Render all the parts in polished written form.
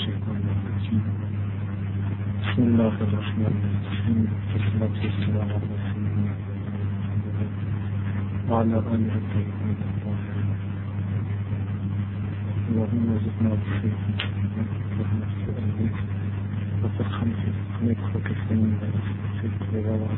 الشيطان الرجيم. بسم الله الرحمن الرحيم، والصلاة والسلام على سيدنا محمد وعلى آله الطيبين الطاهرين. اللهم ارزقنا بالخير وارزقنا بالخير وفرحا في حكمك وكفنا من أسفلك ووعد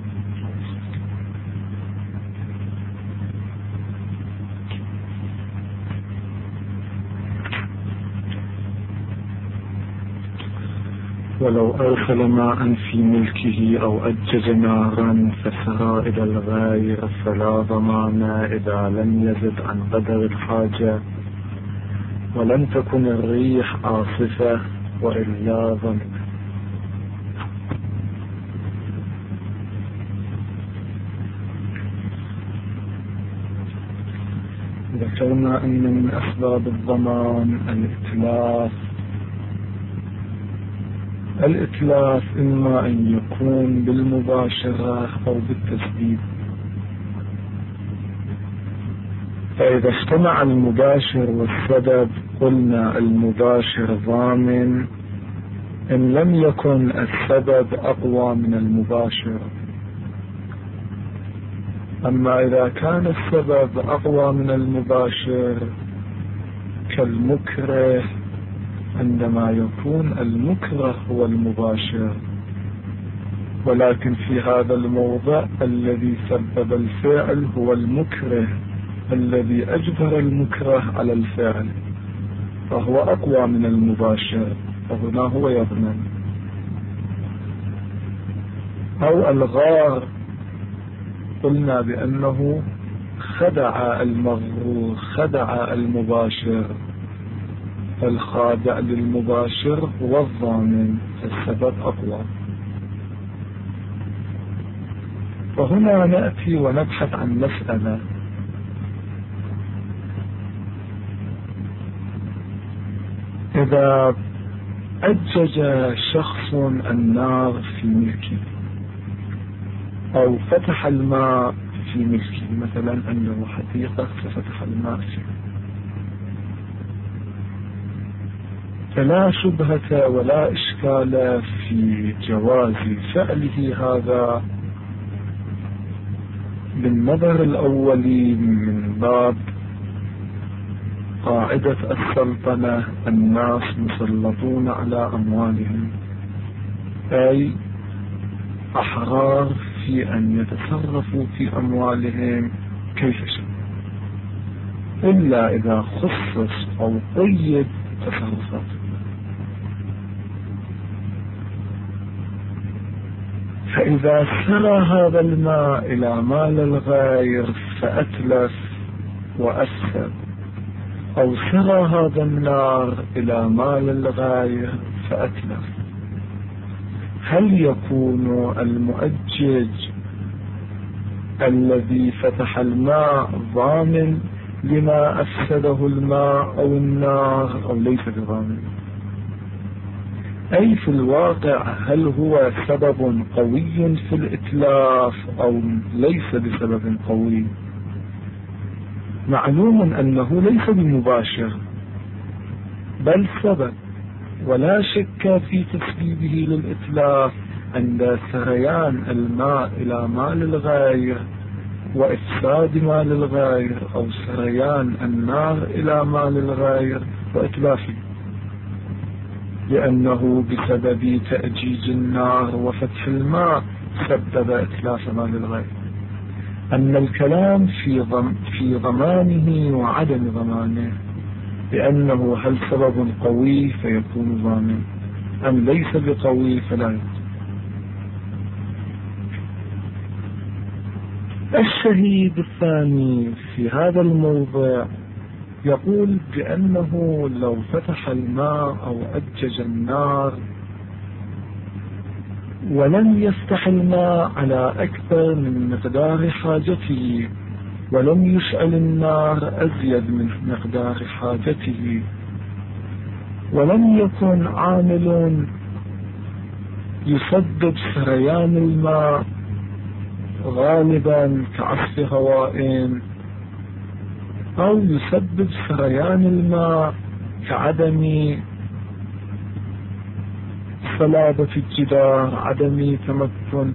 ولو أرسل ماء في ملكه أو أجج نارا فسرى إلى الغاير فلا ضمان إذا لم يزد عن قدر الحاجة، ولم تكن الريح عاصفة وإلا ظن. ذكرنا أن من أسباب الضمان الإتلاف إما أن يكون بالمباشرة أو بالتسبيب. فإذا اجتمع المباشر والسبب قلنا المباشر ضامن إن لم يكن السبب أقوى من المباشر. أما إذا كان السبب أقوى من المباشر كالمكره، عندما يكون المكره هو المباشر، ولكن في هذا الموضع الذي سبب الفعل هو المكره الذي أجبر المكره على الفعل، فهو أقوى من المباشر، فهنا هو يضمن. أو الغار، قلنا بأنه خدع المغرور، خدع المباشر، فالخادع للمباشر هو الضامن، فالسبب أقوى. وهنا نأتي ونبحث عن مسألة. إذا أجج شخص النار في ملكه أو فتح الماء في ملكه، مثلا عنده حديقة ففتح الماء فيه، فلا شبهة ولا إشكال في جواز فعله هذا بالنظر الأولي من باب قاعدة السلطنة، الناس مسلطون على أموالهم، أي أحرار في أن يتصرفوا في أموالهم كيف شاء، إلا إذا خصص أو قيد تصرفاته. فإذا سرى هذا الماء إلى مال الغير فأتلف وأسفل، أو سرى هذا النار إلى مال الغير فأتلف، هل يكون المؤجج الذي فتح الماء ضامن لما أفسده الماء أو النار، أو ليس بضامن؟ أي في الواقع هل هو سبب قوي في الإتلاف أو ليس بسبب قوي؟ معلوم أنه ليس بمباشر بل سبب، ولا شك في تسبيبه للإتلاف عند سريان الماء إلى مال الغير وإفساد مال الغير، أو سريان النار إلى مال الغير وإتلافه، لأنه بسبب تأجيج النار وفتح الماء سبب إتلاف مال الغير. أما الكلام في ضمانه وعدم ضمانه، لأنه هل سبب قوي فيكون ضامن أم ليس بقوي فلا يكون. الشهيد الثاني في هذا الموضع يقول بأنه لو فتح الماء أو أجج النار ولم يفتح الماء على أكثر من مقدار حاجته، ولم يشعل النار أزيد من مقدار حاجته، ولم يكن عامل يسبب سريان الماء غالبا كعصف هواء، أو يسبب سريان الماء كعدم صلابة الجدار، عدم تمكن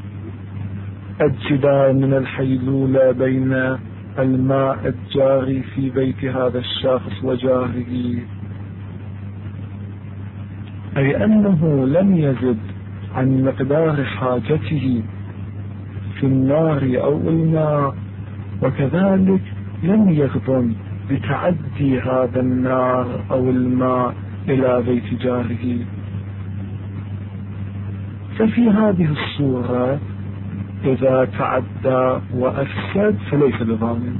الجدار من الحيلولة بين الماء الجاري في بيت هذا الشخص وجاره، أي أنه لم يزد عن مقدار حاجته في النار أو الماء، وكذلك لم يغضن بتعدي هذا النار أو الماء إلى بيت جاره. ففي هذه الصورة إذا تعدى وأفسد فليس بضامن،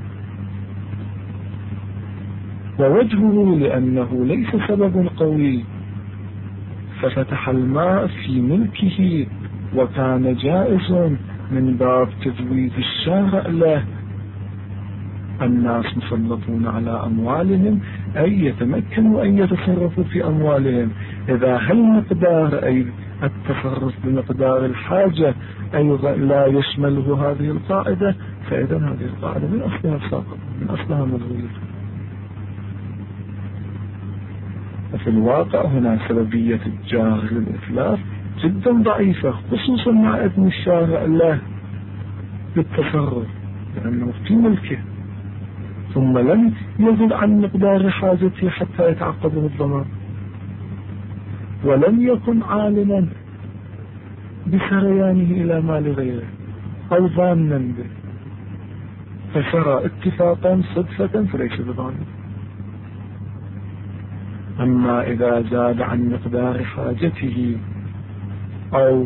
ووجهه لأنه ليس سبب قوي ففتح الماء في ملكه وكان جائز من باب تجويز الشارع له. الناس مسلطون على أموالهم أي يتمكنوا أن يتصرفوا في أموالهم، إذا هل مقدار أي التصرف بمقدار الحاجة أيضا لا يشمله هذه القاعدة، فإذا هذه القاعدة من أصلها ساقط، من أصلها ملغية. وفي الواقع هنا سببية الجار للإتلاف جدا ضعيفة، خصوصا مع إذن الشارع له بالتصرف لأنه في ملكه، ثم لم يزل عن مقدار حاجته حتى يتعقبه الضمان، ولم يكن عالما بسريانه إلى مال غيره أو ظانا به، فشرى اتفاقا صدفة فليس بضامن. أما إذا زاد عن مقدار حاجته أو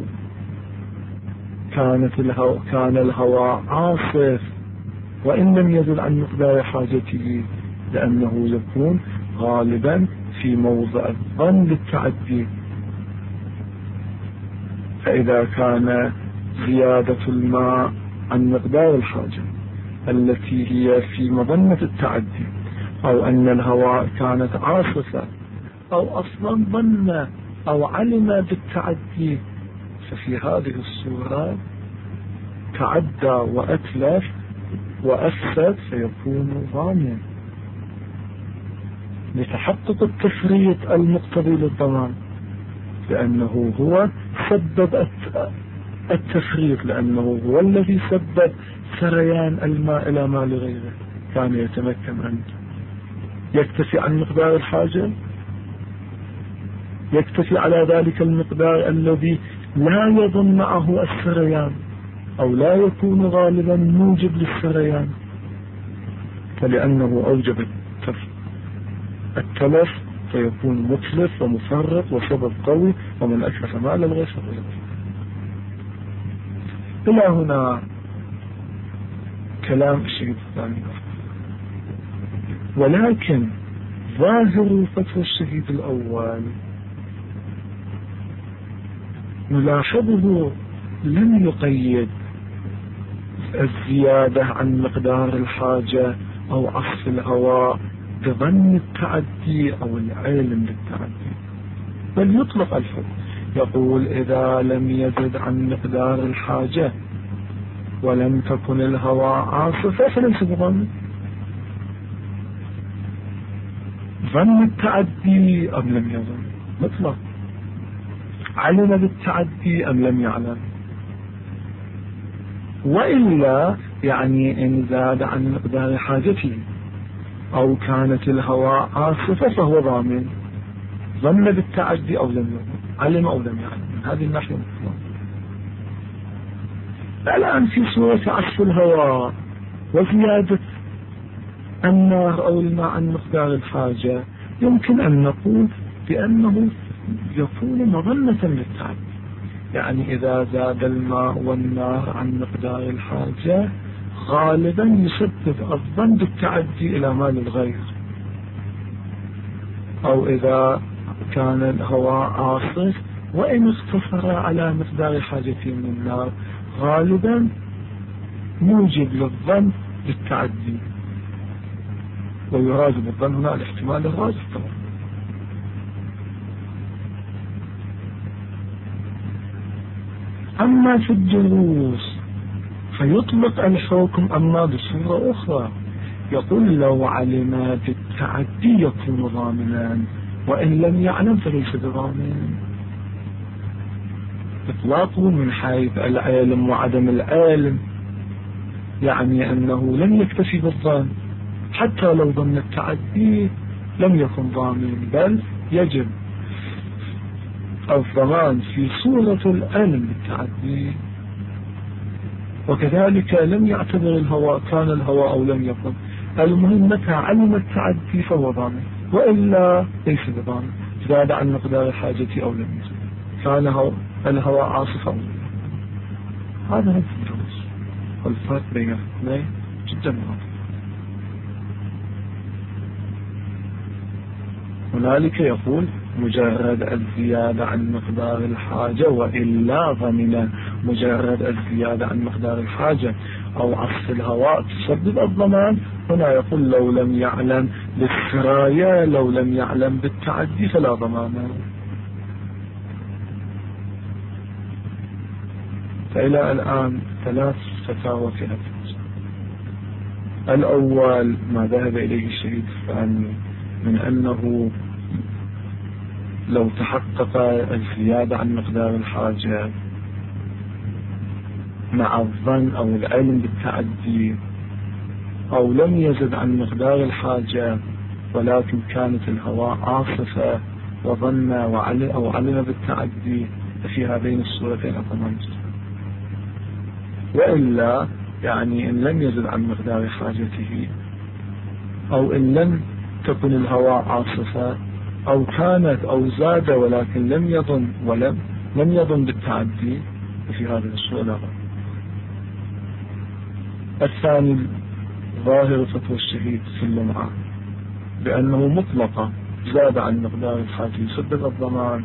كان الهواء عاصف وإن لم يزل عن مقدار حاجته، لأنه يكون غالبا في موضع الظن للتعدي. فإذا كان زيادة الماء عن مقدار الحاجة التي هي في مظنة التعدي، أو أن الهواء كانت عاصفة، أو أصلا ظن أو علم بالتعدي، ففي هذه الصورة تعدى وأتلف وأفسد فيكون ضامن لتحقق التفريط المقتضي للضمان، لأنه هو سبب التفريط، لأنه هو الذي سبب سريان الماء إلى مال غيره. كان يتمكن أن يكتفي عن مقدار الحاجة، يكتفي على ذلك المقدار الذي لا يظن معه السريان أو لا يكون غالبا موجب للسريان، فلأنه أوجب التلف فيكون متلف ومفرط وسبب قوي، ومن أكلف مال الغير فغير. إلى هنا كلام الشيخ الثاني، ولكن ظاهر فتوى الشهيد الأول نلاحظه لم يقيد الزيادة عن مقدار الحاجة أو عصف الهواء بظن التعدي أو العلم بالتعدي، بل يطلق الحكم، يقول إذا لم يزد عن مقدار الحاجة ولم تكن الهواء عاصفة فليس بظن. ظن التعدي أم لم يظن مطلق، علم بالتعدي أم لم يعلم، وإلا يعني إن زاد عن مقدار حاجته أو كانت الهواء عاصفة فهو ضامن، ظن بالتعدي أو لم يظن، علم أو لم يعلم، من هذه الناحية مطلق. الآن في صورة عصف الهواء وزيادة النار أو الماء عن مقدار الحاجة، يمكن أن نقول بأنه يكون مظنة للتعدي، يعني إذا زاد الماء والنار عن مقدار الحاجة غالبا يسبب الظن بالتعدي إلى مال الغير، أو إذا كان الهواء عاصف وإن اقتصر على مقدار حاجته من النار غالبا موجب للظن بالتعدي، ويراد بالظن هنا الاحتمال الراجح طبعا. أما في الدروس فيطلق الحكم أما بصورة أخرى، يقول لو علم بالتعدي يكون ضامنا، وإن لم يعلم فليس بضامن. إطلاقه من حيث العلم وعدم العلم يعني أنه لم يكتفي بالظن، حتى لو ظن التعدي لم يكن ضامن، بل يجب الضمان في صورة العلم بالتعدي. وكذلك لم يعتبر الهواء كان الهواء أو لم يكن، المهم متى علم التعدي فهو ضامن، وإلا ليس بضامن. زاد عن مقدار الحاجة أو لم يزد، كان الهواء عاصفا أو لم. هذا هو الجواز، والفرق بين الاثنين جدا واضح. هنالك يقول مجرد الزيادة عن مقدار الحاجة وإلا ضمن. مجرد الزيادة عن مقدار الحاجة أو عصف الهواء تسبب الضمان. هنا يقول لو لم يعلم بالسرايا، لو لم يعلم بالتعدي فلا ضمان. فإلى الآن 3 فتاوى في هذا. الأول ما ذهب إليه الشهيد الثاني من أنه لو تحقق الزيادة عن مقدار الحاجة مع الظن أو العلم بالتعدي، أو لم يزد عن مقدار الحاجة ولكن كانت الهواء عاصفة وظن أو علم بالتعدي، ففي هذين الصورتين الضمان. وإلا يعني إن لم يزد عن مقدار حاجته، أو إن لم تكن الهواء عاصفة، أو كانت أو زاد ولكن لم يظن بالتعدي، ففي هذه الصورة لا ضمان. الثاني ظاهر فتوى الشهيد في اللمعة بأنه مطلقة زاد عن مقدار الحاجة يسبب الضمان،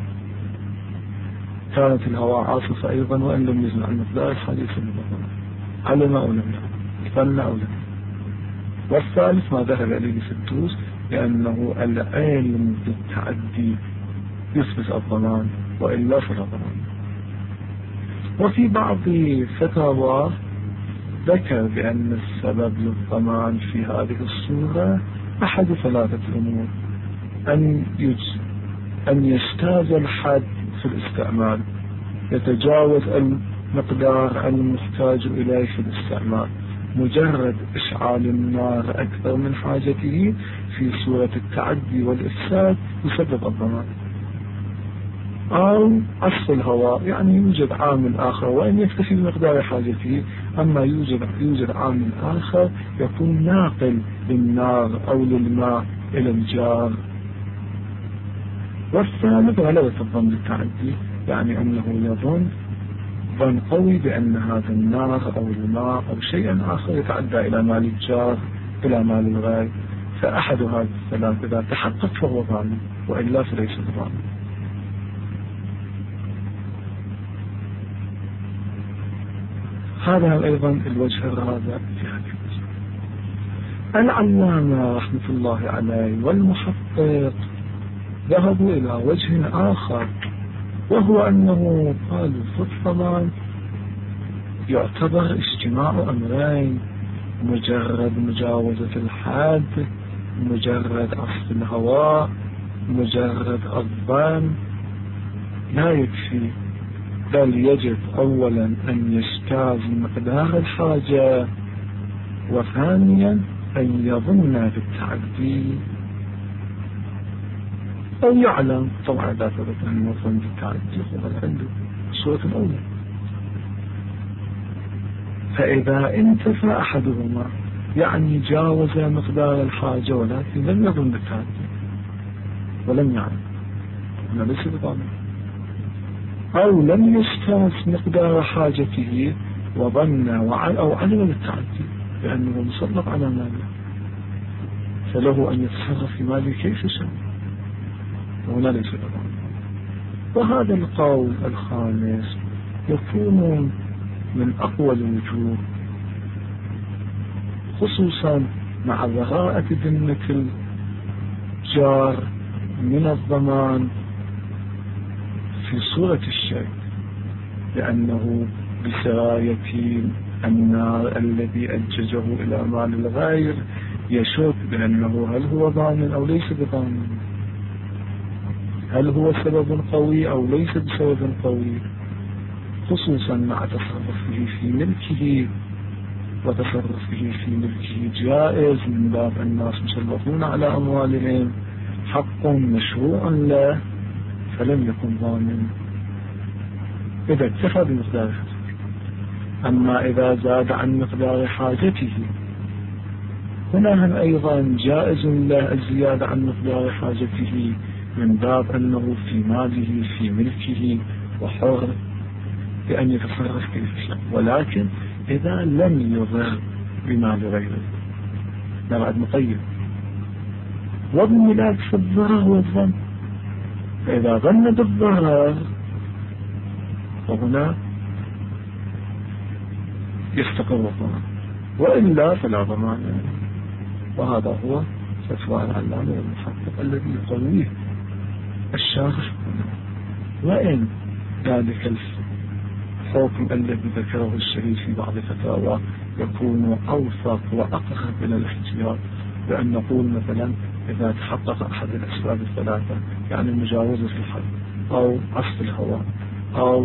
كانت الهواء عاصفة أيضا وإن لم يزد عن مقدار الحاجة يسبب الضمان، علم أو لم يعلم، ظن أو لم. والثالث ما ذهب إليه ستوس لأنه العلم بالتعدي يثبت الضمان وإلا فلا ضمان. وفي بعض فتاوى ذكر بأن السبب للضمان في هذه الصورة أحد 3 أمور: أن يجتاز الحد في الاستعمال، يتجاوز المقدار المحتاج إليه في الاستعمال، مجرد إشعال النار أكثر من حاجته في صورة التعدي والإفساد يسبب الضمان. أو عصف الهواء، يعني يوجد عامل آخر وإن يكتفي بمقدار حاجته، أما يوجد عامل آخر يكون ناقل للنار أو للماء إلى الجار. والثالث غلبة الظن بالتعدي، يعني أنه يظن ظن قوي بأن هذا النار أو الماء أو شيء آخر يتعدى إلى مال الجار إلى مال الغير، فأحد هذه الثلاث إذا تحقق فهو ضامن وإلا فليس ضامن. هذا أيضا الوجه الرابع في هذه المسألة. العلامة رحمة الله عليه والمحقق ذهبوا إلى وجه آخر، وهو أنه قالوا في الضمان يعتبر اجتماع أمرين: مجرد مجاوزة الحد، مجرد عصف الهواء، مجرد الظن لا يكفي، بل يجب أولا أن يجتاز مقدار الحاجة، وثانيا أن يظن بالتعدي أو يعلم. طبعا لا ثبت أن يظن بالتعدي هو عنده صورة الأولى. فإذا انتفى أحدهما يعني جاوز مقدار الحاجة ولكن لم يظن بالتعدي ولم يعلم، أنا ليس بضامن، أو لم يجتاز مقدار حاجته وظن أو علم بالتعدي لأنه مسلط على ماله، فله أن يتصرف في ماله كيف شاء، وهنا ليس بضامن. وهذا القول الخامس يكون من أقوى الوجوه، خصوصا مع براءة ذمة الجار من الضمان في صورة الشيء، لأنه بسراية النار الذي أججه إلى مال الغير يشك بأنه هل هو ضامن أو ليس بضامن، هل هو سبب قوي أو ليس بسبب قوي. خصوصا مع تصرفه في ملكه، وتصرفه في ملكه جائز من باب الناس مسلطون على أموالهم، حق مشروع له، فلم يكن ضامن إذا اكتفى بمقدار حاجته. أما إذا زاد عن مقدار حاجته، هنا هم أيضا جائز له الزيادة عن مقدار حاجته من باب أنه في ماله في ملكه وحر بأن يتصرف كيف شاء، ولكن إذا لم يضر بمال غيره. بعد مقيد وضم في الضرر والظن، فإذا ظن بالضرر فهنا يستقر الضمان، وإلا فلا ضمان. وهذا هو فتوى العلامة المحقق الذي يقويه الشارح. وإن ذلك الحكم الذي ذكره الشريف في بعض فتاوى يكون أوثق وأقرب إلى الاحتياط، بأن نقول مثلا إذا تحقق أحد الأسباب الثلاثة، يعني مجاوزة الحد أو عصف الهواء أو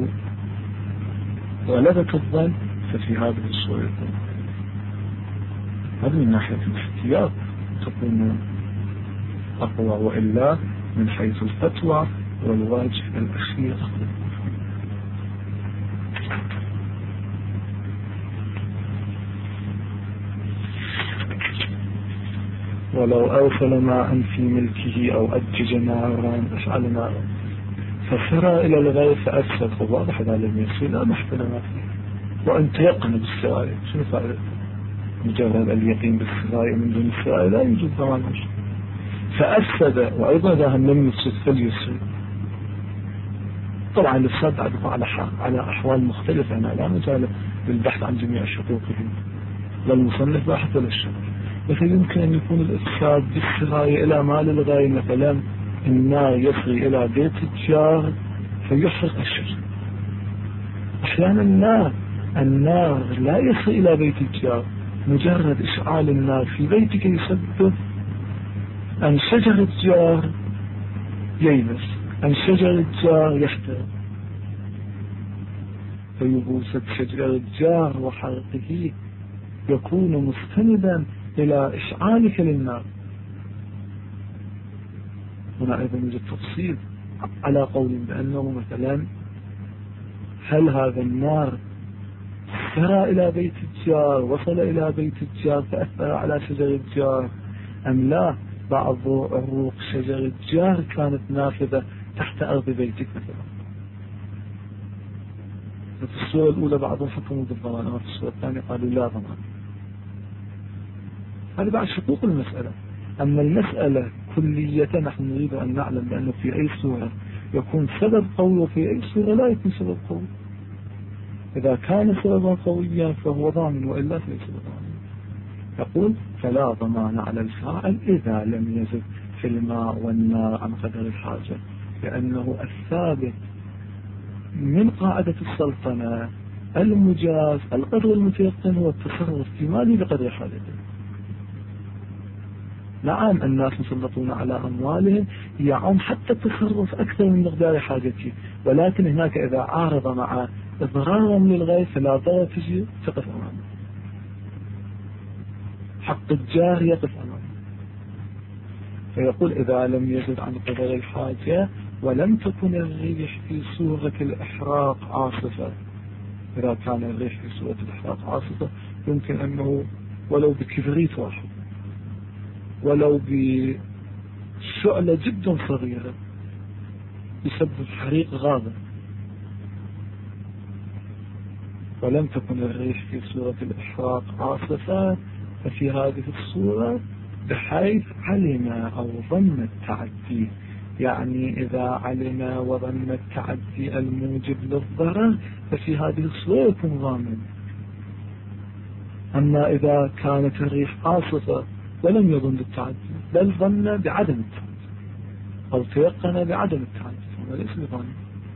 غلبة الظن، ففي هذه الصورة يكون هذا من ناحية الاحتياط تكون أقوى، وإلا من حيث الفتوى والواجب الأخير أقوى. ولو أوصل ماء في ملكه أو أجج نارا أشعل نارا فسرى إلى الغير فأفسد، واضح إذا لم يصل لا محتل ما فيه. وأن تيقن بالسرائر، شنو فائدة مجرد اليقين بالسرائر من دون السرائر؟ لا يوجد ضمان مشروع. فأفسد، وأيضا إذا هم لم يفسد فليسري. طبعا الإفساد على أحوال مختلفة، أنا لا مجال للبحث عن جميع شقوقه، لا المصنف باحث ولا الشرع. مثل يمكن أن يكون الإفساد بالسراية إلى مال الغير، مثلا النار يسري إلى بيت الجار فيحرق الشجر. أحيانا النار لا يسري إلى بيت الجار، مجرد إشعال النار في بيتك يسبب أن شجر الجار ييبس، أن شجر الجار يحترق، فيبوسة شجر الجار وحرقه يكون مستندا إلى إشعالك للنار. هنا أيضا يوجد تفصيل على قول بأنه مثلا هل هذا النار سرى إلى بيت الجار، وصل إلى بيت الجار فأثر على شجر الجار أم لا؟ بعض عروق شجر الجار كانت نافذة تحت أرض بيتك مثلا. في الصورة الأولى بعضهم حكموا بالضمان، وفي الصورة الثانية قالوا لا ضمان. هذا بعد شقوق المسألة. أما المسألة كلية نحن نريد أن نعلم بأنه في أي صورة يكون سبب قوي وفي أي صورة لا يكون سبب قوي. إذا كان سببا قويا فهو ضامن، وإلا فليس ضامن. يقول فلا ضمان على الفاعل إذا لم يزد في الماء والنار عن قدر الحاجة، لأنه الثابت من قاعدة السلطنة المجاز القدر المتيقن هو التصرف في ماله بقدر حاجته. نعم الناس مسلطون على أموالهم، يعم حتى التصرف أكثر من مقدار حاجته، ولكن هناك إذا عارض مع إضرارا للغير فلا ضرر تجي تقف أمامه، حق الجار يقف أمامه. فيقول إذا لم يزد عن قدر الحاجة ولم تكن الريح في صورة الإحراق عاصفة. إذا كان الريح في صورة الإحراق عاصفة يمكن أنه ولو بكبريت واحد، ولو بشعلة جدا صغيرة يسبب حريق غابة. ولم تكن الريح في صورة الإحراق عاصفة، ففي هذه الصورة بحيث علم أو ظن التعدي، يعني إذا علم وظن التعدي الموجب للضرر ففي هذه الصورة يكون ضامن. أما إذا كانت الريح عاصفة ولم يظن التعدي بل ظن بعدم التعدي أو تيقن بعدم التعدي فهو ليس بضامن.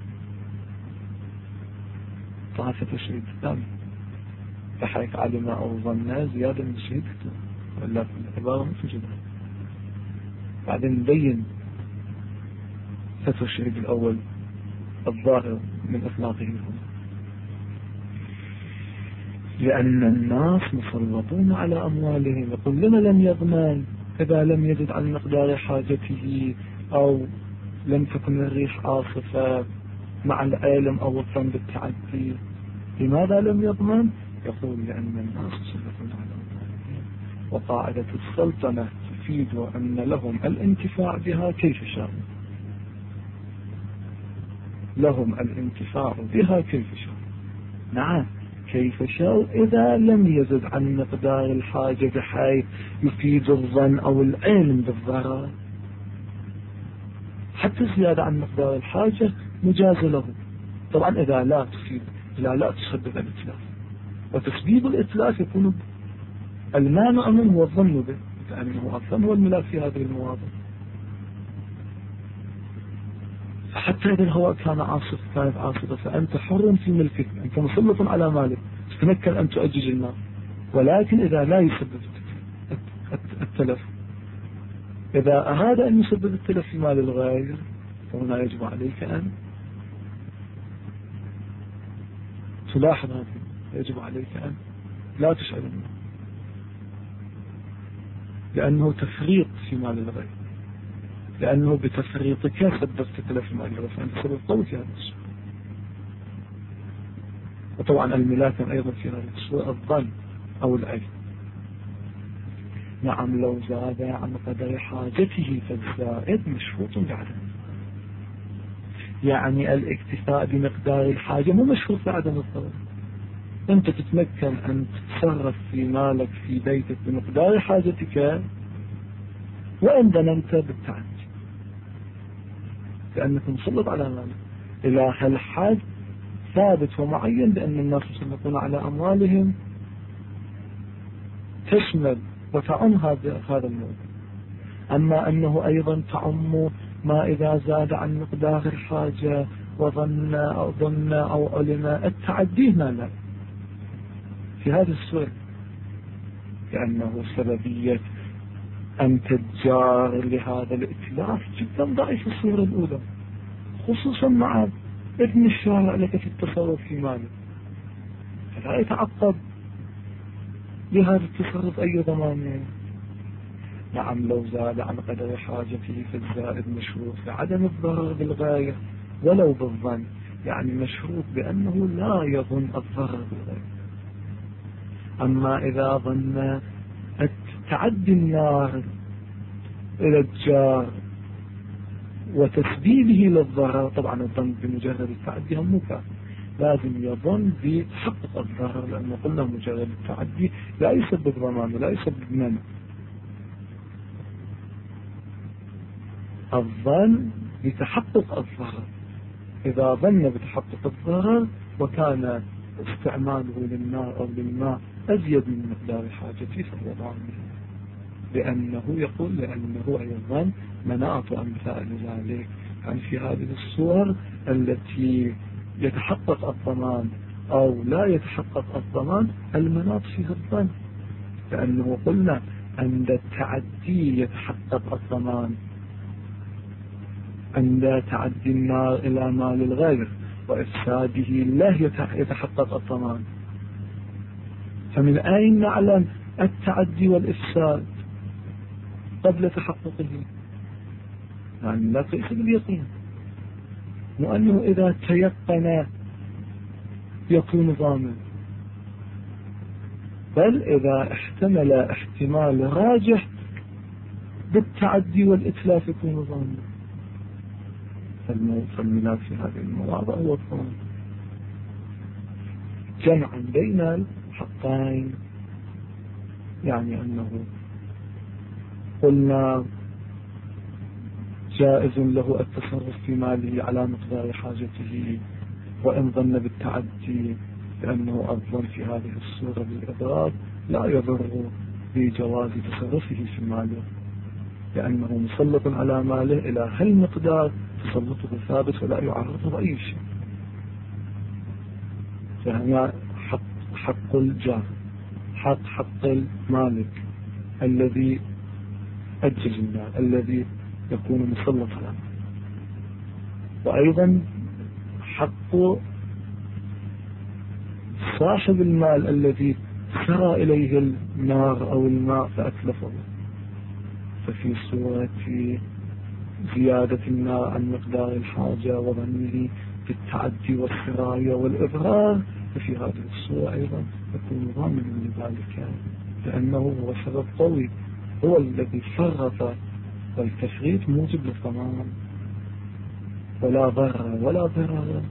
طائفة الشهيد الثاني بحيث علم أو ظن زيادة من شهيدته، ولا في العبارة مش جدا. بعدين نبين فتوى الشهيد الأول الظاهر من أخلاقه هنا. لأن الناس مسلطون على أموالهم. يقول لما لم يضمن إذا لم يجد عن مقدار حاجته أو لم تكن الريح عاصفة مع العلم أو الظن بالتعدي؟ لماذا لم يضمن؟ يقول لأن الناس مسلطون على أموالهم، وقاعدة السلطنة تفيد أن لهم الانتفاع بها كيف شاء، لهم الانتفاع بها كيف شاء. نعم كيف شاء إذا لم يزد عن مقدار الحاجة بحيث يفيد الظن أو العلم بالضرر. حتى الزيادة عن مقدار الحاجة مجاز له، طبعا إذا لا تفيد، إذا لا تسبب الإتلاف. وتسبيب الإتلاف يكون المانع منه هو الظن به، لأنه أصلا هو الملاك في هذه المواضع. حتى إذا الهواء كان عاصف، كانت عاصفة، فأنت حر في ملكك، أنت مسلط على مالك، تتمكن أن تؤجج النار. ولكن إذا لا يسبب التلف، إذا أراد أن يسبب التلف في مال الغير، فهنا يجب عليك أن تلاحظ هذا، يجب عليك أن لا تشعل النار، لأنه تفريط في مال الغير، لأنه بتفريطك سببت تلف في مال الغير، فأنت سبب قوي في هذا الشيء. وطبعا الملاك أيضا في هذا الشيء الظن أو العلم. نعم لو زاد عن قدر حاجته فالزائد مشروط بعدم، يعني الاكتفاء بمقدار الحاجة مو مشروط بعدم الضرر. أنت تتمكن أن تتصرف في مالك في بيتك بمقدار حاجتك وإن ظننت بالتعدي، لأنك مسلط على مالك إلى هالحد ثابت ومعين بأن الناس مسلطون على أموالهم، تشمل وتعم هذا الموضوع. أما أنه أيضا تعم ما إذا زاد عن مقدار الحاجة وظن أو علم التعدي هنا لا، في هذه الصورة، لأنه سببية أن تجار لهذا الإتلاف جدا ضعيف الصورة الأولى، خصوصا مع ابن الشارع لك في التصرف في ماله، فلا يتعقب لهذا التصرف أي ضمان. نعم لو زاد عن قدر حاجته فالزائد مشروط لعدم الضرر بالغاية ولو بالظن، يعني مشروط بأنه لا يظن الضرر بالغاية. أما إذا ظن تعدي النار إلى الجار وتسبيبه للضرر، طبعا الظن بمجرد التعدي هم مكافئ، لازم يظن بتحقق الضرر، لأنه قلنا مجرد التعدي لا يسبب ضمان ولا يسبب منع. الظن بتحقق الضرر، إذا ظن بتحقق الضرر وكان استعماله للنار أو للماء أزيد من مقدار حاجته فهو ضامن، لأنه يقول لأنه أيضا مناط أمثال ذلك. يعني في هذه الصور التي يتحقق الضمان أو لا يتحقق الضمان المناط فيها الظن، لأنه قلنا عند التعدي يتحقق الضمان، عند تعدي النار إلى مال الغير وإفساده لا يتحقق الضمان. فمن أين نعلم التعدي والإفساد قبل تحققه؟ يعني لا قيس باليقين، وأنه إذا تيقن يكون ضامن، بل إذا احتمل احتمال راجح بالتعدي والإتلاف يكون ضامن. فالملاك في هذه المواضع هو الضمان، جمعا بين الحقين. يعني أنه قلنا جائز له التصرف في ماله على مقدار حاجته وإن ظن بالتعدي، لأنه الظن في هذه الصورة بالإضرار لا يضر بجواز تصرفه في ماله، لأنه مسلط على ماله إلى هالمقدار تسلطه ثابت ولا يعرضه أي شيء. فهنا حق الجار، حق المالك الذي أجل النار، الذي يكون مسلط على ماله، وأيضا حق صاحب المال الذي سرى إليه النار أو الماء فأتلفه، ففي صورة زيادة النار عن مقدار الحاجة وظنه بالتعدي والسراية والإضرار، ففي هذه الصورة أيضا يكون ضامنا لذلك، لأنه هو سبب قوي هو الذي فرط، والتفريط موجب للضمان، ولا ضرر ولا ضرر.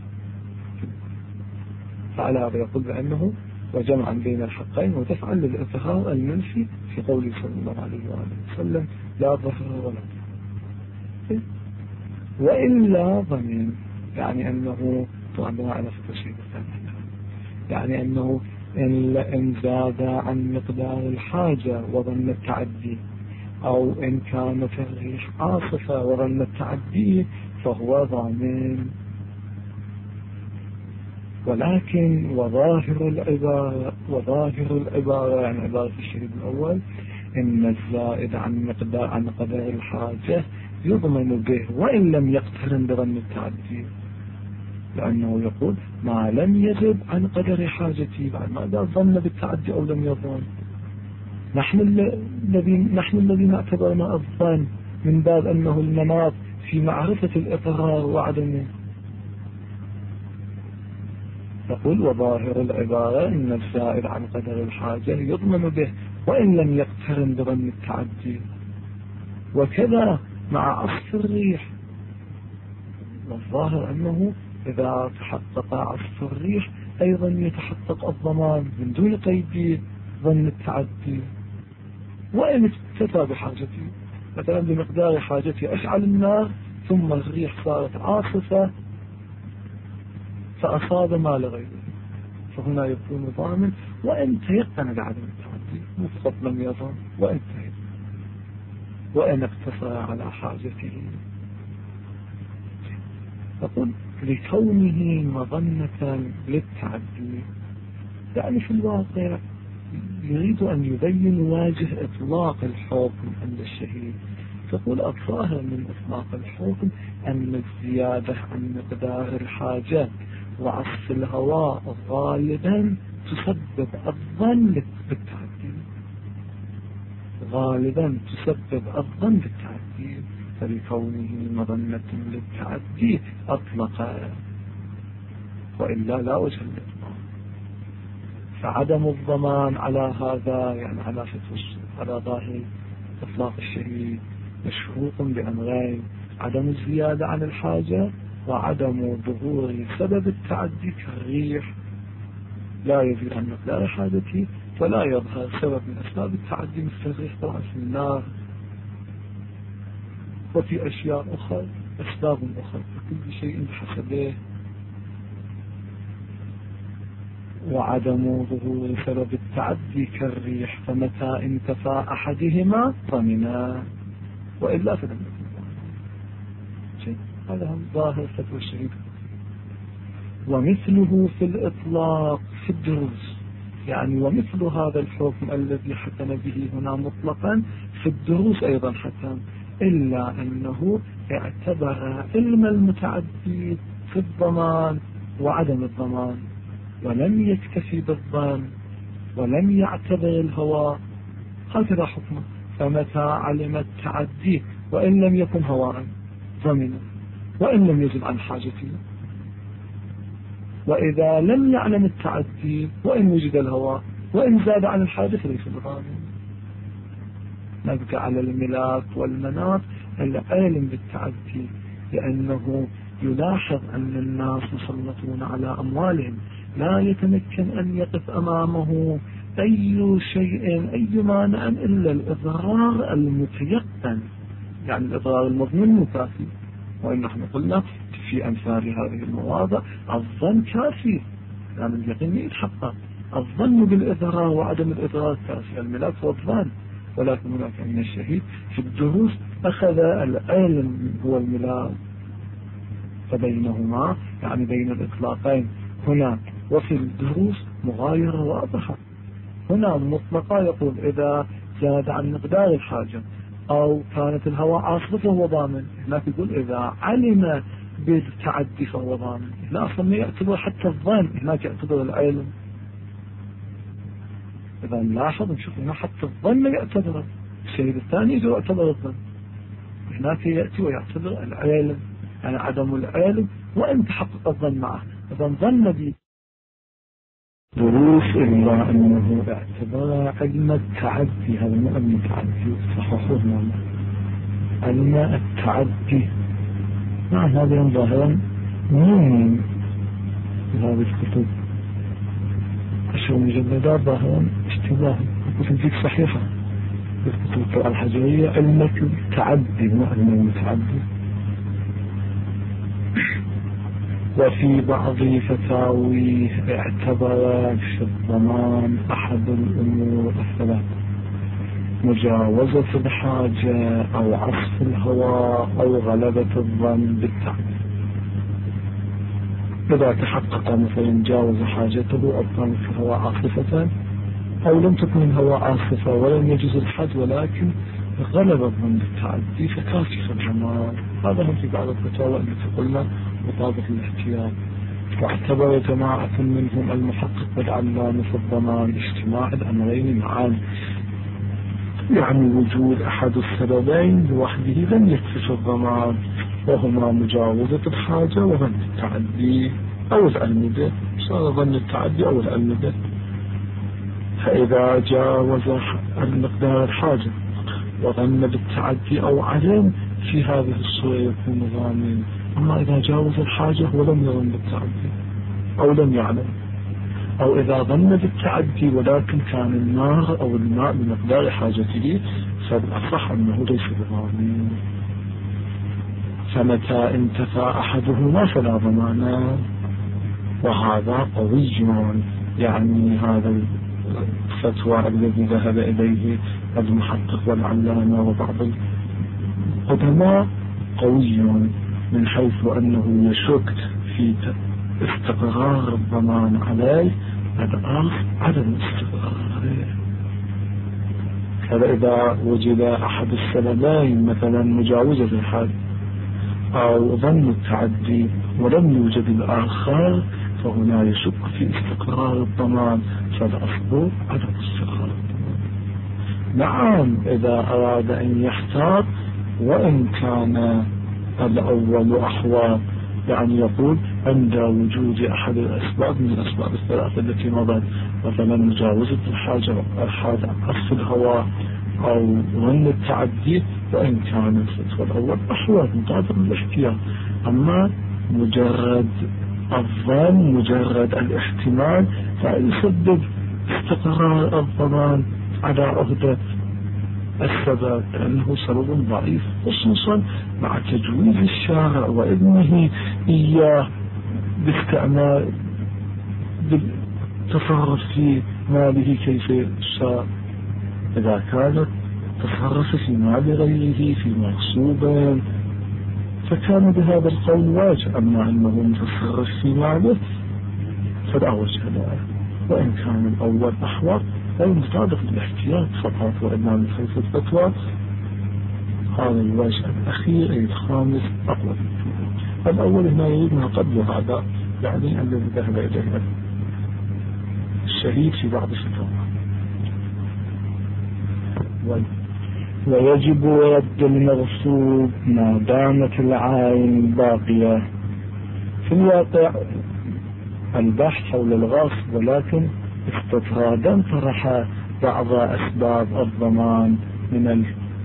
فعلى هذا يقول بأنه وجمعا بين الحقين ودفعا للإظهار المنفي في قوله صلى الله عليه وآله وسلم لا ضرر ولا ضرر. وإلا ضمين، يعني أنه طبعا بمعنى في التشريع الثاني، يعني أنه إن زاد عن مقدار الحاجة وظن التعدي، أو إن كانت الريح عاصفة وظن التعدي فهو ضامن. ولكن وظاهر العبارة يعني عبارة الشريط الأول إن الزائد عن قدر الحاجة يضمن به وإن لم يقترن بظن التعدي، لأنه يقول ما لم يزد عن قدر حاجتي، بعد ماذا ظن بالتعدي أو لم يظن. نحن الذين اعتبرنا الظن من باب أنه المناط في معرفة الإقرار وعدمه. نقول وظاهر العبارة إن الزائد عن قدر الحاجة يضمن به وإن لم يقترن بظن التعدي. وكذا مع عصف الريح، والظاهر أنه إذا تحقق عصف الريح أيضا يتحقق الضمان من دون قيد ظن التعدي. وإن اكتفى بحاجتي، مثلا بمقدار حاجتي أشعل النار ثم الريح صارت عاصفة فأصاب ما لغيره، فهنا يكون ضامن وإن تيقن بعدم التعدي، مفقط لم يظن وإن تيقن، وإن اقتصر على حاجته. أقول لكونه مظنة للتعدي، يعني في الواقع يريد أن يبين واجه إطلاق الحكم عند الشهيد. تقول الظاهر من إطلاق الحكم أن الزيادة عن مقدار الحاجة وعصف الهواء غالبا تسبب الظن بالتعدي، غالبا تسبب الظن بالتعدي، فلكونه مظنة للتعدي أطلق، وإلا لا وجه للإطلاق. فعدم الضمان على هذا يعني على ظاهر إطلاق الشهيد مشروط بأمرين: عدم الزيادة عن الحاجة، وعدم ظهور سبب التعدي كالريح لا يزيد عن مقدار حاجته ولا يظهر سبب من أسباب التعدي مثل الريح طبعا في النار وفي أشياء أخرى أسباب أخرى، كل شيء بحسبه. وعدم ظهور سبب التعدي كالريح، فمتى انتفى أحدهما ضمنا وإلا فلم يكن. هذا هم ظاهر فتوى الشهيد. ومثله في الإطلاق في الدروس، يعني ومثل هذا الحكم الذي حكم به هنا مطلقا في الدروس أيضا حكم، إلا أنه اعتبر علم المتعدي في الضمان وعدم الضمان، ولم يكتفي بالظن ولم يعتبر الهواء. هكذا حكمه، فمتى علم التعدي وإن لم يكن هواء ضمن وإن لم يزل عن حاجته، وإذا لم يعلم التعدي وإن وجد الهواء وإن زاد عن الحاجة فليس بضامن. نبقى على الملاك والمناط العلم بالتعدي، لأنه يلاحظ أن الناس مسلطون على أموالهم، لا يتمكن أن يقف أمامه أي شيء أي مانع إلا الإضرار المتيقن، يعني الإضرار المضمون مكافي. وإن نحن قلنا في أمثال هذه المواضع الظن كافي، يعني اليقين يتحقق، الظن بالإضرار وعدم الإضرار كافي، الملاك والظن. ولكن هناك أن الشهيد في الدروس أخذ العلم هو الملاك، فبينهما يعني بين الإطلاقين هنا وفي الدروس مغايرة واضحة. هنا مطلقا يقول إذا زاد عن مقدار الحاجة أو كانت الهواء عاصفة فهو ضامن، هناك يقول إذا علم بالتعدي فهو ضامن. لا أصلا ما يعتبر حتى الظن، هناك يعتبر العلم. إذا نلاحظ نشوف أنه حتى الظن يعتبر الشيء الثاني إذا يعتبر الظن، هناك يأتي ويعتبر العلم، يعني عدم العلم وإن تحقق الظن معه. إذا ظن بي دروس إلا أنه اعتبر علم التعدي، هذا مو علم التعدي صححوه معنا، علم التعدي مع هذا ظاهرا من هذه الكتب 10 مجلدات ظاهرا اشتباه، الكتب صحيحة الكتب الحجرية علم التعدي مو علم المتعدي. وفي بعض فتاويه اعتبر في الضمان أحد الأمور الثلاث: مجاوزة الحاجة أو عصف الهواء أو غلبة الظن بالتعدي. إذا تحقق مثلا جاوز حاجته أو كانت الهواء عاصفة أو لم تكن الهواء عاصفة ولم يجوز الحج ولكن غلب الظن بالتعدي فكافي في الضمان. هذا هم في بعض الفتاوى التي قلنا مطابق الاحتياط. واعتبر جماعة منهم المحقق والعلامة في الضمان اجتماع الأمرين معا، يعني وجود أحد السببين لوحده لم يكفي في الضمان، وهما مجاوزة الحاجة وظن التعدي أو العلم به، صار ظن التعدي أو العلم به. فإذا جاوز المقدار الحاجة وظن بالتعدي أو علم في هذه الصورة يكون ضامن. أما إذا جاوز الحاجة ولم يظن بالتعدي أو لم يعلم، أو إذا ظن بالتعدي ولكن كان النار أو الماء بمقدار حاجته، فالأصح أنه ليس بضامن. فمتى انتفى أحدهما فلا ضمان، وهذا قوي، يعني هذا الفتوى الذي ذهب إليه المحقق والعلامة وبعض القدماء قوي من حيث أنه يشك في استقرار الضمان عليه، هذا عدم الاستقرار عليه. فإذا وجد أحد السببين مثلا مجاوزة الحد أو ظن التعدي ولم يوجد الآخر، فهنا يشك في استقرار الضمان، فالأصل عدم استقرار الضمان. نعم إذا أراد أن يحتاط وإن كان الأول أحوال، يعني يقول عند وجود أحد الأسباب من الأسباب الثلاثة التي مضت، مثلا مجاوزة الحاجة عصف الهواء أو ظن التعدي، وإن كان الفتوى الأول أحوال مطابق الاحتياط. أما مجرد الظن مجرد الاحتمال فيسبب استقرار الضمان على عهدة السبب، لأنه سبب ضعيف، خصوصا مع تجويز الشارع وإذنه إياه باستعمال بالتصرف في ماله كيف شاء. إذا كانت تصرف في مال غيره في مغصوب فكان بهذا القول واجه، أما أنه متصرف في ماله فلا وجه له، وإن كان الأول أحوط أو مطابق الاحتياط فقط، وإنما من حيث الفتوى هذا الوجه الأخير أي الخامس أقوى. الأول هنا يريد ما قبل هذا، يعني الذي ذهب إليه الشهيد في بعض الفتوى. ويجب رد المغصوب ما دامت العين باقية. في الواقع البحث حول الغصب، ولكن استطرادا طرح بعض أسباب الضمان من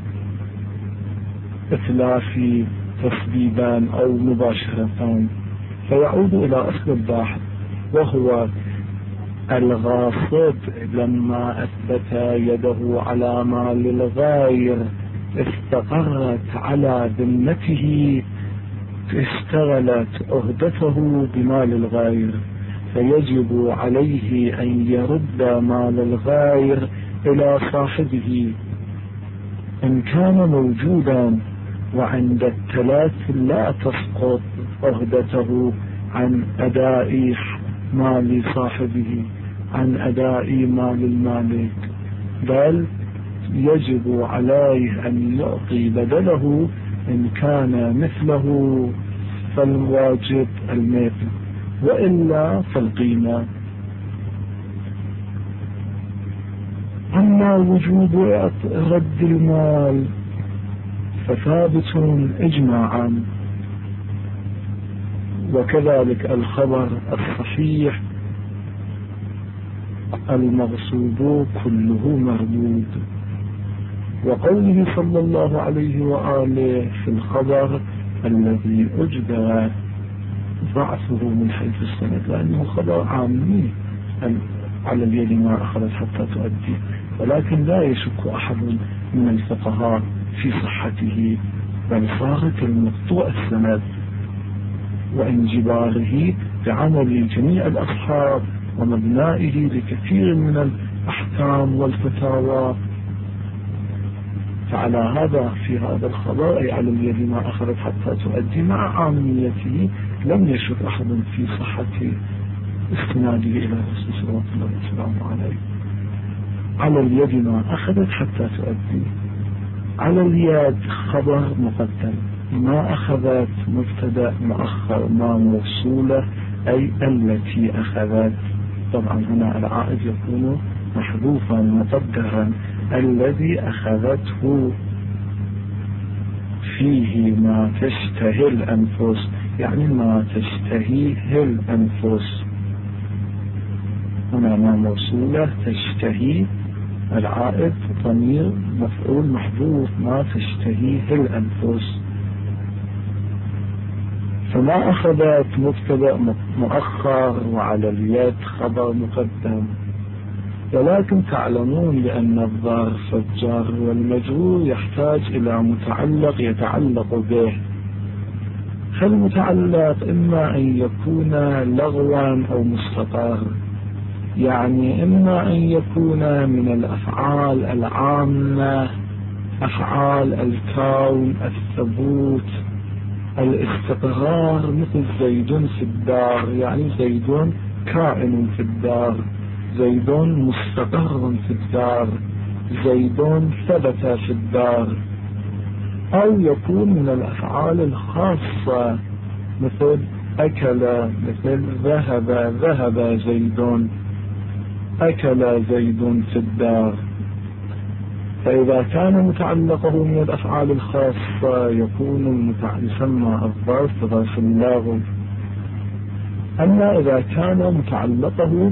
الإتلاف تسبيبا أو مباشرة، فيعود إلى أصل البحث، وهو الغاصب لما أثبت يده على مال الغير استقرت على ذمته، اشتغلت عهدته بمال الغير، فيجب عليه أن يرد مال الغير إلى صاحبه إن كان موجودا. وعند التلف لا تسقط عهدته عن أداء مال صاحبه عن أداء مال المالك، بل يجب عليه أن يعطي بدله إن كان مثله فالواجب المثل، وإلا فالقيمة. أما وجوب رد المال فثابت إجماعا، وكذلك الخبر الصحيح المغصوب كله مردود. وقوله صلى الله عليه وآله في الخبر الذي أجبر ضعفه من حيث السند، لأنه خبر عامي على اليد ما أخذت حتى تؤدي، ولكن لا يشك أحد من الفقهاء في صحته، بل صارت المقطوع السند وانجباره بعمل جميع الأصحاب ومبنائه لكثير من الأحكام والفتاوى. فعلى هذا في هذا الخبر أي على اليد ما أخذت حتى تؤدي مع عاميته لم يشك أحد في صحة استناده إلى الرسول صلى الله عليه وسلم. على اليد ما أخذت حتى تؤدي، على اليد خبر مقدم، ما أخذت مبتدأ مؤخر، ما موصولة أي التي أخذت. طبعا هنا العائد يكون محذوفا مقدرا، الذي أخذته فيه ما تشتهي الأنفس، يعني ما تشتهيه الأنفس. هنا ما موصولة تشتهي، العائد ضمير مفعول محذوف، ما تشتهيه الأنفس. فما أخذت مبتدأ مؤخر وعلى اليد خبر مقدم. ولكن تعلمون بأن الظرف الجار والمجرور يحتاج إلى متعلق يتعلق به، فالمتعلق إما أن يكون لغوا أو مستقر، يعني إما أن يكون من الأفعال العامة، أفعال الكون، الثبوت، الاستقرار، مثل زيد في الدار، يعني زيد كائن في الدار، زيد مستقر في الدار، زيد ثبت في الدار. أو يكون من الأفعال الخاصة مثل أكل، مثل ذهب زيد، أكل زيد في الدار. فإذا كان متعلقه من الأفعال الخاصة يكون يسمى الظرف ظرف اللغو. أما إذا كان متعلقه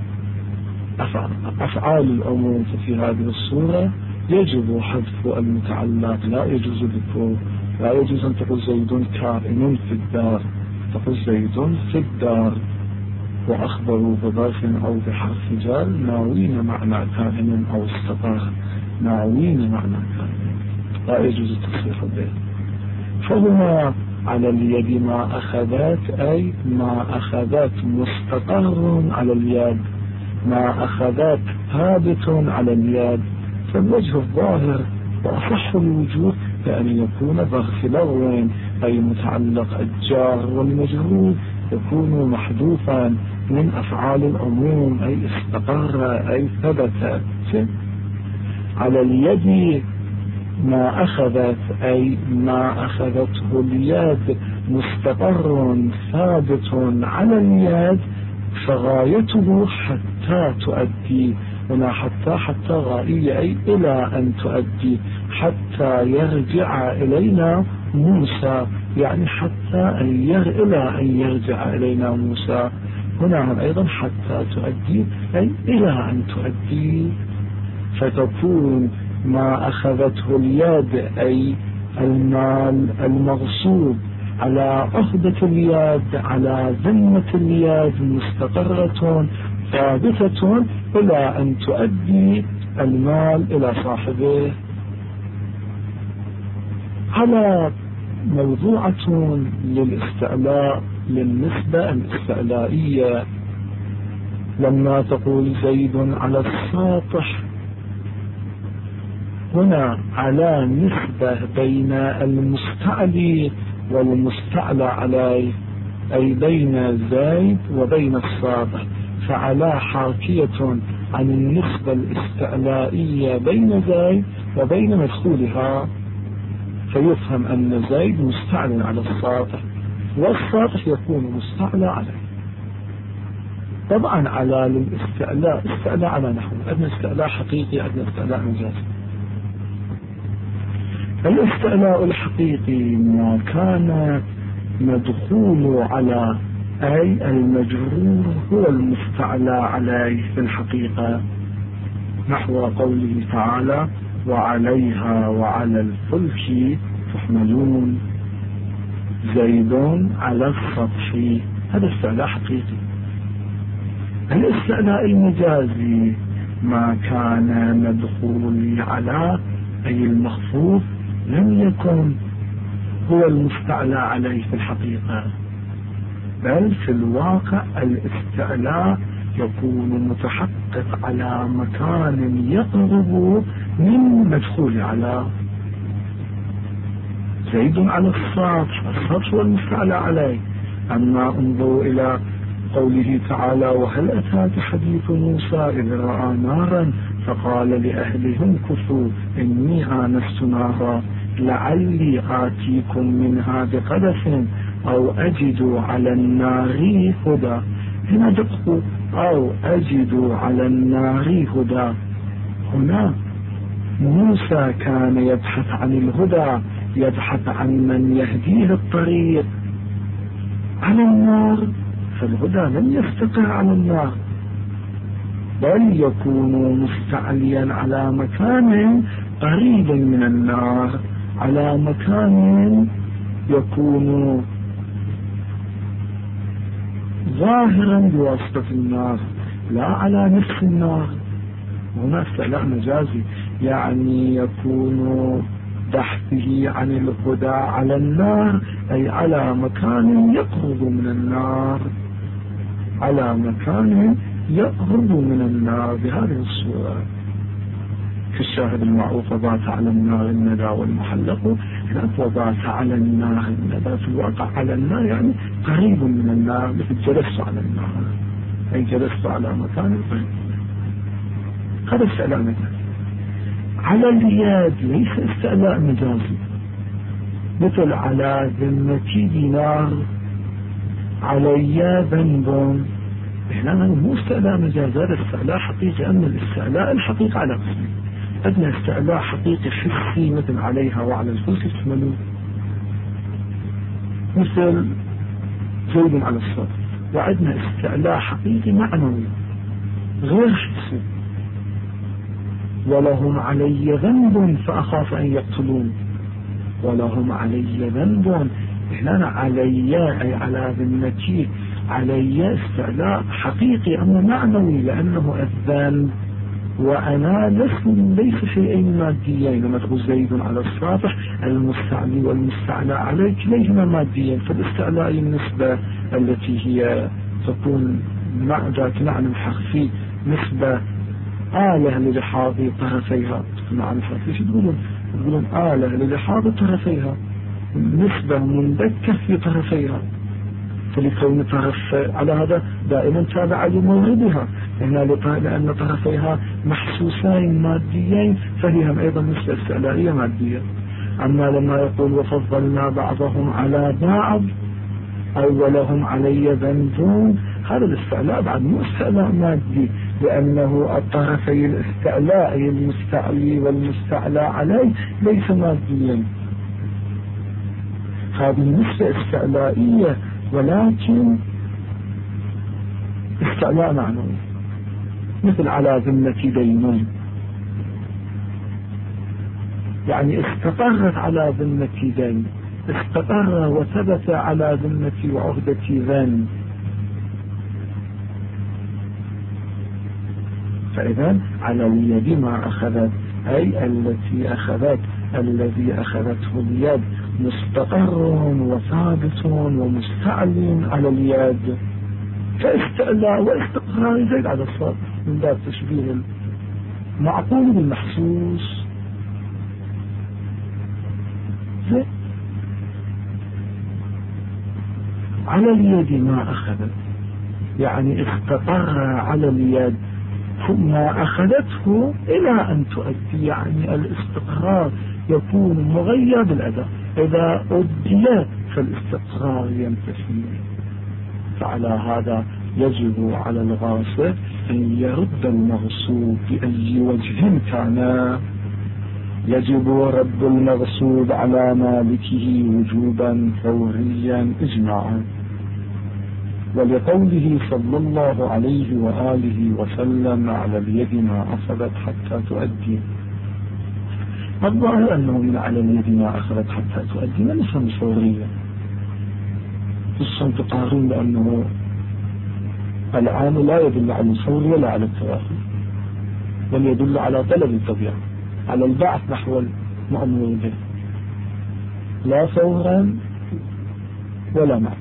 أفعال العموم ففي هذه الصورة يجب حذف المتعلق، لا يجوز ذكره، لا يجوز أن تقول زيد كائن في الدار، تقول زيد في الدار. وأخبروا بظرف أو بحرف جر ناوين معنى كائن أو استقر، ناوين معنى كائن، لا يجوز التصريح به. فهنا على اليد ما أخذت أي ما أخذت مستقر على اليد، ما أخذت ثابت على اليد. فالوجه الظاهر وأصح الوجوه بأن يكون ظرف لغو أي متعلق الجار والمجرور يكون محذوفا من أفعال العموم، أي استقر أي ثبت. على اليد ما أخذت أي ما أخذته اليد مستقر ثابت على اليد، فغايته حتى تؤدي. هنا حتى غائية أي إلى أن تؤدي، حتى يرجع إلينا موسى، يعني حتى إلى أن يرجع إلينا موسى. هنا أيضا حتى تؤدي أي إلى أن تؤدي، فتكون ما أخذته اليد أي المال المغصوب على عهدة اليد، على ذمة اليد، مستقرة ثابتة إلى أن تؤدي المال إلى صاحبه. على موضوعة للاستعلاء للنسبة الاستعلائية، لما تقول زيد على الساطح، هنا على نسبة بين المستعلي والمستعلى عليه، أي بين زيد وبين الساطح، فعلى حاكية عن النسبة الاستعلائية بين زيد وبين مدخولها، فيفهم أن زيد مستعلى على الساطح والساطح يكون مستعلى عليه. طبعا على الاستعلاء، استعلاء على نحو، عندنا استعلاء حقيقي، عندنا استعلاء مجازي. الاستعلاء الحقيقي ما كان مدخول على أي المجرور هو المستعلى عليه في الحقيقة، نحو قوله تعالى وعليها وعلى الفلك تحملون، زيد على السطح، هذا استعلاء حقيقي. الاستعلاء المجازي ما كان مدخول على أي المخفوض لم يكن هو المستعلى عليه في الحقيقة، بل في الواقع الاستعلاء يكون متحقق على مكان يقرب من مدخول على. زيد على السطح، السطح هو المستعلى عليه. أما انظروا إلى قوله تعالى وهل أتاك حديث موسى إذ رأى نارا فقال لأهلهم كثوا إني آنست نارا لعلي آتيكم منها بقبس أو أجد على النار هدى. هنا دقوا أو أجد على النار هدى، هنا موسى كان يبحث عن الهدى، يبحث عن من يهديه الطريق. على النار، فالهدى لم يستقع على النار، بل يكون مستعليا على مكان قريب من النار، على مكان يكون ظاهرا بواسطة النار لا على نفس النار. هنا استعلاء مجازي، يعني يكون بحثه عن الهدى على النار أي على مكان يقرب من النار، على مكان يقرب من النار بهذه الصورة. كالشاهد المعروف وبات على النار الندى والمحلق، هناك وبات على النار الندى، في الواقع على النار يعني قريب من النار، مثل جلست على النار أي جلست على مكان قريب. هذا استعلاء مجازي. على اليد ليس استعلاء مجازي، مثل على ذمتي دينار علي ذنب، هنا مو استعلاء مجازي، هذا استعلاء حقيقي. أما الاستعلاء الحقيقي على قسمين، عندنا استعلاء حقيقي حسي مثل عليها وعلى الفلك تحملون، مثل زيد على السطح، وعندنا استعلاء حقيقي معنوي غير حسي، ولهم علي ذنب فأخاف أن يقتلون، ولهم علي ذنب، هنا علي أي على ذمتي، علي استعلاء حقيقي أما معنوي، لأنه الذنب وأنا ليس شيئين ماديين. لما تقول زيد على السطح، المستعلي والمستعلى عليه كليهما ماديين، فالاستعلاء النسبة التي هي تكون مع ذات معنى حرفي، نسبة آلة للحاض طرفيها، معنى حرفي شو تقولون آلة للحاض طرفيها، نسبة مندكة في طرفيها، فلكون طرف على هذا دائما تابع لموردها، لأن طرفيها محسوسين ماديين، فهي أيضا نسبة استعلائية مادية. أما لما يقول وفضلنا بعضهم على بعض أو ولهم علي ذنب، هذا الاستعلاء بعد مو استعلاء مادي، لأنه الطرفي الاستعلاء المستعلي والمستعلى عليه ليس ماديا. هذه نسبة استعلائية ولكن استعلاء معنوي، مثل على ذمة دين، يعني استقرت على ذمة دين، استقر وثبت على ذمة وعهدة ذنب. فإذا على اليد ما أخذت أي التي أخذت، الذي أخذته اليد مستقر وثابت ومستعل على اليد، فاستعلاء واستقرار زيد على السطح من باب تشبيه المعقول بالمحسوس. على اليد ما أخذت يعني استقر على اليد ثم أخذته إلى أن تؤدي، يعني الاستقرار يكون مغير بالأداء، إذا أدي فالاستقرار ينتفي. فعلى هذا يجب على الغاصب أن يرد المغصوب بأي وجه كان. يجب رد المغصوب على مالكه وجوبا فوريا إجماعا، ولقوله صلى الله عليه وآله وسلم على اليد ما أخذت حتى تؤدي. الظاهر أنه من على اليد ما أخذت حتى تؤدي ما نفهم فوريا، خصوصا تقارن بأنه العام لا يدل على الفور ولا على التواخي، بل يدل على طلب الطبيعة، على البعث نحو المأمور به، لا فورا ولا معه.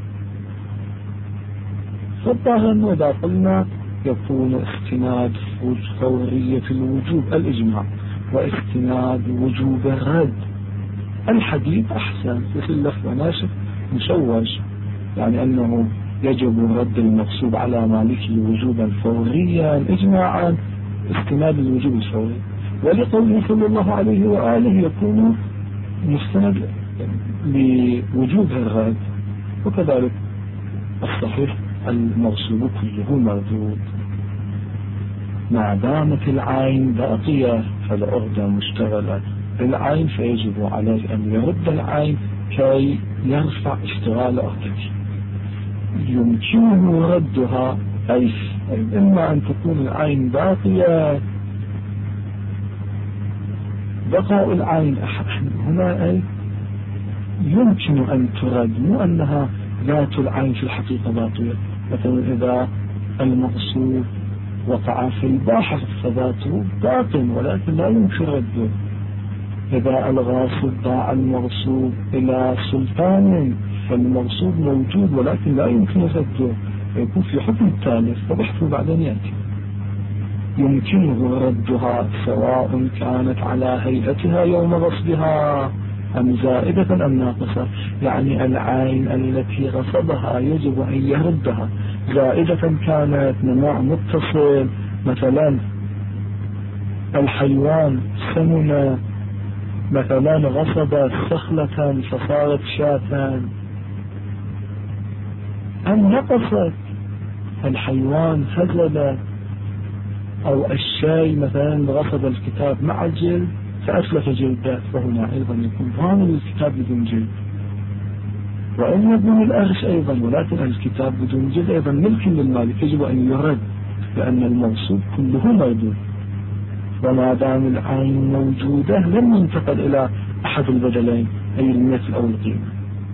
فالظاهر أنه إذا قلنا يكون استناد فورية الوجوب الإجماع، واستناد وجوب الرد الحديث أحسن، في اللفظ ناشف مشوش، يعني أنه يجب رد المغصوب على مالكه وجوبا فوريا إجماعا استناد الوجوب الفوري. ولقوله صلى الله عليه وآله يكون مستند لوجوب الرد. وكذلك الصحيح المغصوب كله مردود ما دامت العين باقية، فالعقدة مشتغلة بالعين، فيجب عليه أن يرد العين كي يرفع اشتغال عقدته. يمكنه ردها، أي إما أن تكون العين باقية، بقاء العين هنا أي يمكن أن ترد، مو أنها ذات العين في الحقيقة باقية. مثلا إذا المغصوب وقع في البحر فذاته باق ولكن لا يمكن رده. إذا الغاصب باع المغصوب إلى سلطان فالمغصوب موجود ولكن لا يمكن رده، يكون في حكم الثالث فبحثه بعدين يأتي. يمكنه ردها سواء كانت على هيئتها يوم غصبها أم زائدة أم ناقصة، يعني العين التي غصبها يجب أن يردها، زائدة كانت نماء متصل، مثلا الحيوان سمن، مثلا غصب سخلة فصارت شاة، أم نقصت الحيوان هزل، أو الشاي مثلا غصب الكتاب مع الجلد فأسلف جلده، فهنا أيضا يكون ضامن الكتاب بدون جلد. وإن يضمن الأرش أيضا، ولكن الكتاب بدون جلد أيضا ملك للمالك يجب أن يرد، لأن المغصوب كله مردود. وما دام العين موجودة لم ينتقل إلى أحد البدلين، أي المثل أو القيمة.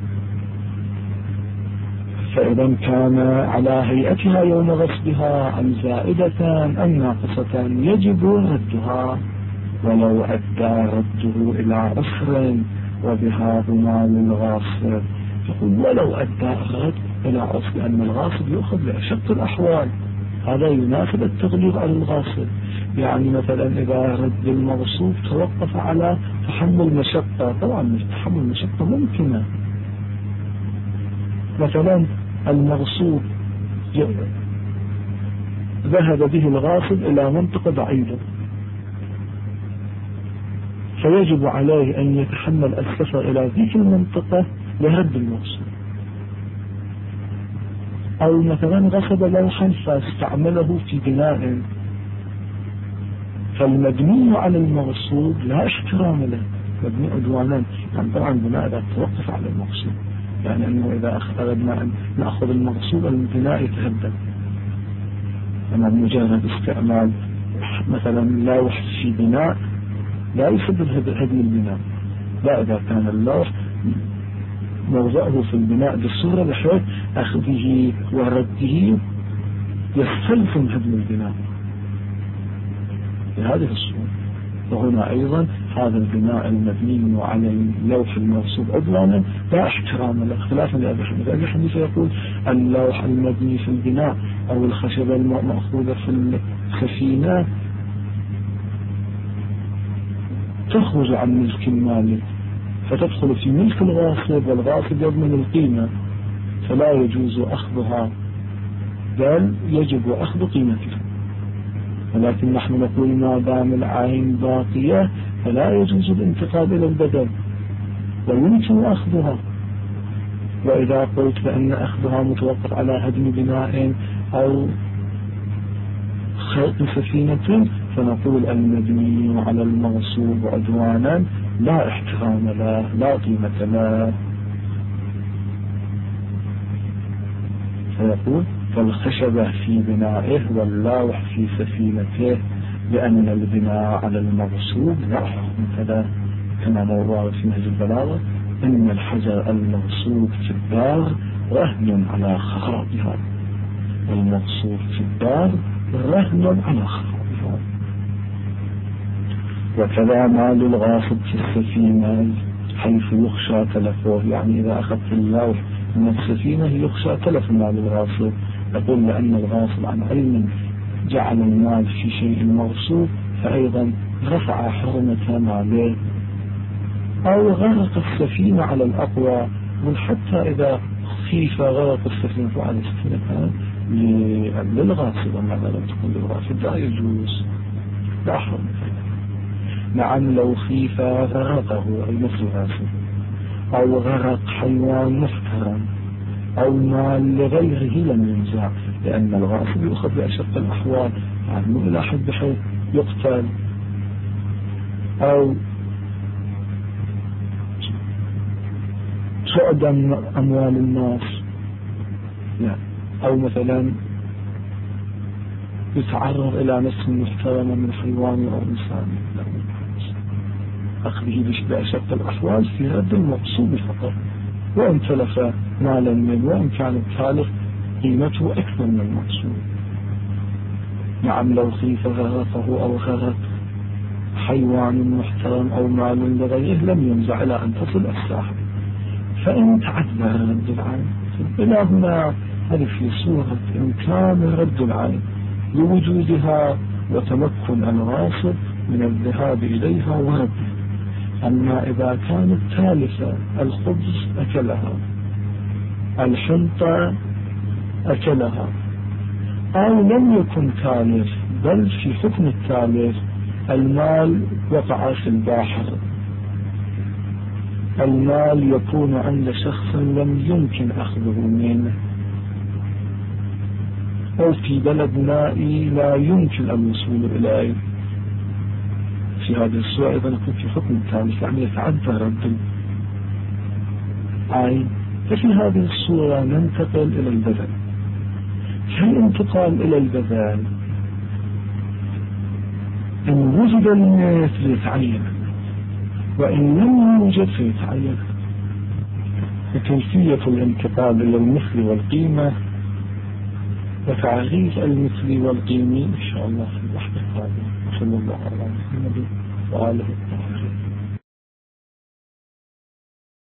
فإذا كان على هيئتها يوم غصبها أم زائدة أم ناقصة يجب ردها، ولو أدى رده إلى عسر وبها ضمان الغاصب. يقول ولو أدى الرد إلى عسر، لأن الغاصب يأخذ لأشق الأحوال، هذا يناسب التغليظ على الغاصب. يعني مثلا إذا رد المغصوب توقف على تحمل مشقة، طبعا تحمل مشقة ممكنة، مثلا المغصوب ذهب به الغاصب إلى منطقة بعيدة، فيجب عليه أن يتحمل السفر إلى ذيك المنطقة لرد المغصوب. أو مثلا غصب لوحا فاستعمله في بناء، فالمبني على المغصوب لا احترام له، مبني عدوانا، يعني طبعا بناء لا توقف على المغصوب، يعني أنه إذا أردنا أن نأخذ المغصوب البناء يتهدد، أما مجرد استعمال مثلا لوح في بناء لا يسبب هدم البناء، لا إذا كان اللوح موضعه في البناء بالصورة بحيث أخذه ورده يستلزم هدم البناء بهذه الصورة. وهنا أيضا هذا البناء المبني على اللوح المغصوب عدوانا لا احترام له، خلافا لأبي حنيفة. أبي حنيفة يقول اللوح المبني في البناء أو الخشبة المأخوذة في السفينة تخرج عن ملك المالك فتدخل في ملك الغاصب، والغاصب يضمن القيمة فلا يجوز أخذها، بل يجب أخذ قيمتها. ولكن نحن نقول ما دام العين باقية فلا يجوز الانتقال إلى البدل ويمكن أخذها. وإذا قلت بأن أخذها متوقف على هدم بناء أو خلق سفينة فنقول المبني على المغصوب عدوانا لا احترام له لا قيمة له. فيقول فالخشبة في بنائه واللاوح في سفينته لأن البناء على المغصوب لا حكم له، كما موضوع في نهج البلاغة إن الحجر المغصوب في الدار رهن على خرابها، المغصوب في الدار رهن على خرابها. وكذا مال الغاصب في السفينة حيث يخشى تلفه، يعني إذا أخذت اللوح من السفينة يخشى تلف مال الغاصب، يقول لأن الغاصب عن علم جعل المال في شيء مغصوب فأيضا رفع حرمة ماله. أو غرق السفينة على الأقوى، وحتى إذا خيف غرق السفينة على السفينة للغاصب أما لم تكن للغاصب لا يجوز لا حرمة. نعم لو خيف غرقه أي مثل غاصب، أو غرق حيوان محترم أو مال لغيره لم ينزع، لأن الغاصب يؤخذ بأشق الأحوال، يعني إلى حد بحيث يقتل، أو تعدم أموال الناس، يعني أو مثلا يتعرض إلى نفس محترمة من حيوان أو إنسان، أخذه بأشق الأحوال في رد المقصود فقط، وإن تلف مالا منه وإن كان التالف قيمته أكثر من المقصود. نعم لو خيف غرقه أو غرق حيوان محترم أو مال لغيره لم ينزع إلى أن تصل الساحة. فإن تعذر رد العين إلى هنا، هذه في صورة إمكان رد العين لوجودها وتمكن الغاصب من الذهاب إليها وردها. أما إذا كانت تالفة الخبز أكلها، الحنطة أكلها، أو لم يكن تالف بل في حكم التالف، المال وقع في البحر، المال يكون عند شخص لم يمكن أخذه منه، أو في بلد نائي لا يمكن الوصول إليه، في هذه الصورة أيضا يكون في حكم التالف، يعني يتعدى رد العين. ففي هذه الصورة ننتقل إلى البذل. فالانتقال إلى البذل إن وجد المثل يتعين، وإن لم يوجد فيتعين. وكيفية الانتقال إلى المثل والقيمة وتعريف المثل والقيمة إن شاء الله في الوحدة القادمة. صلى الله عليه وسلم وآله.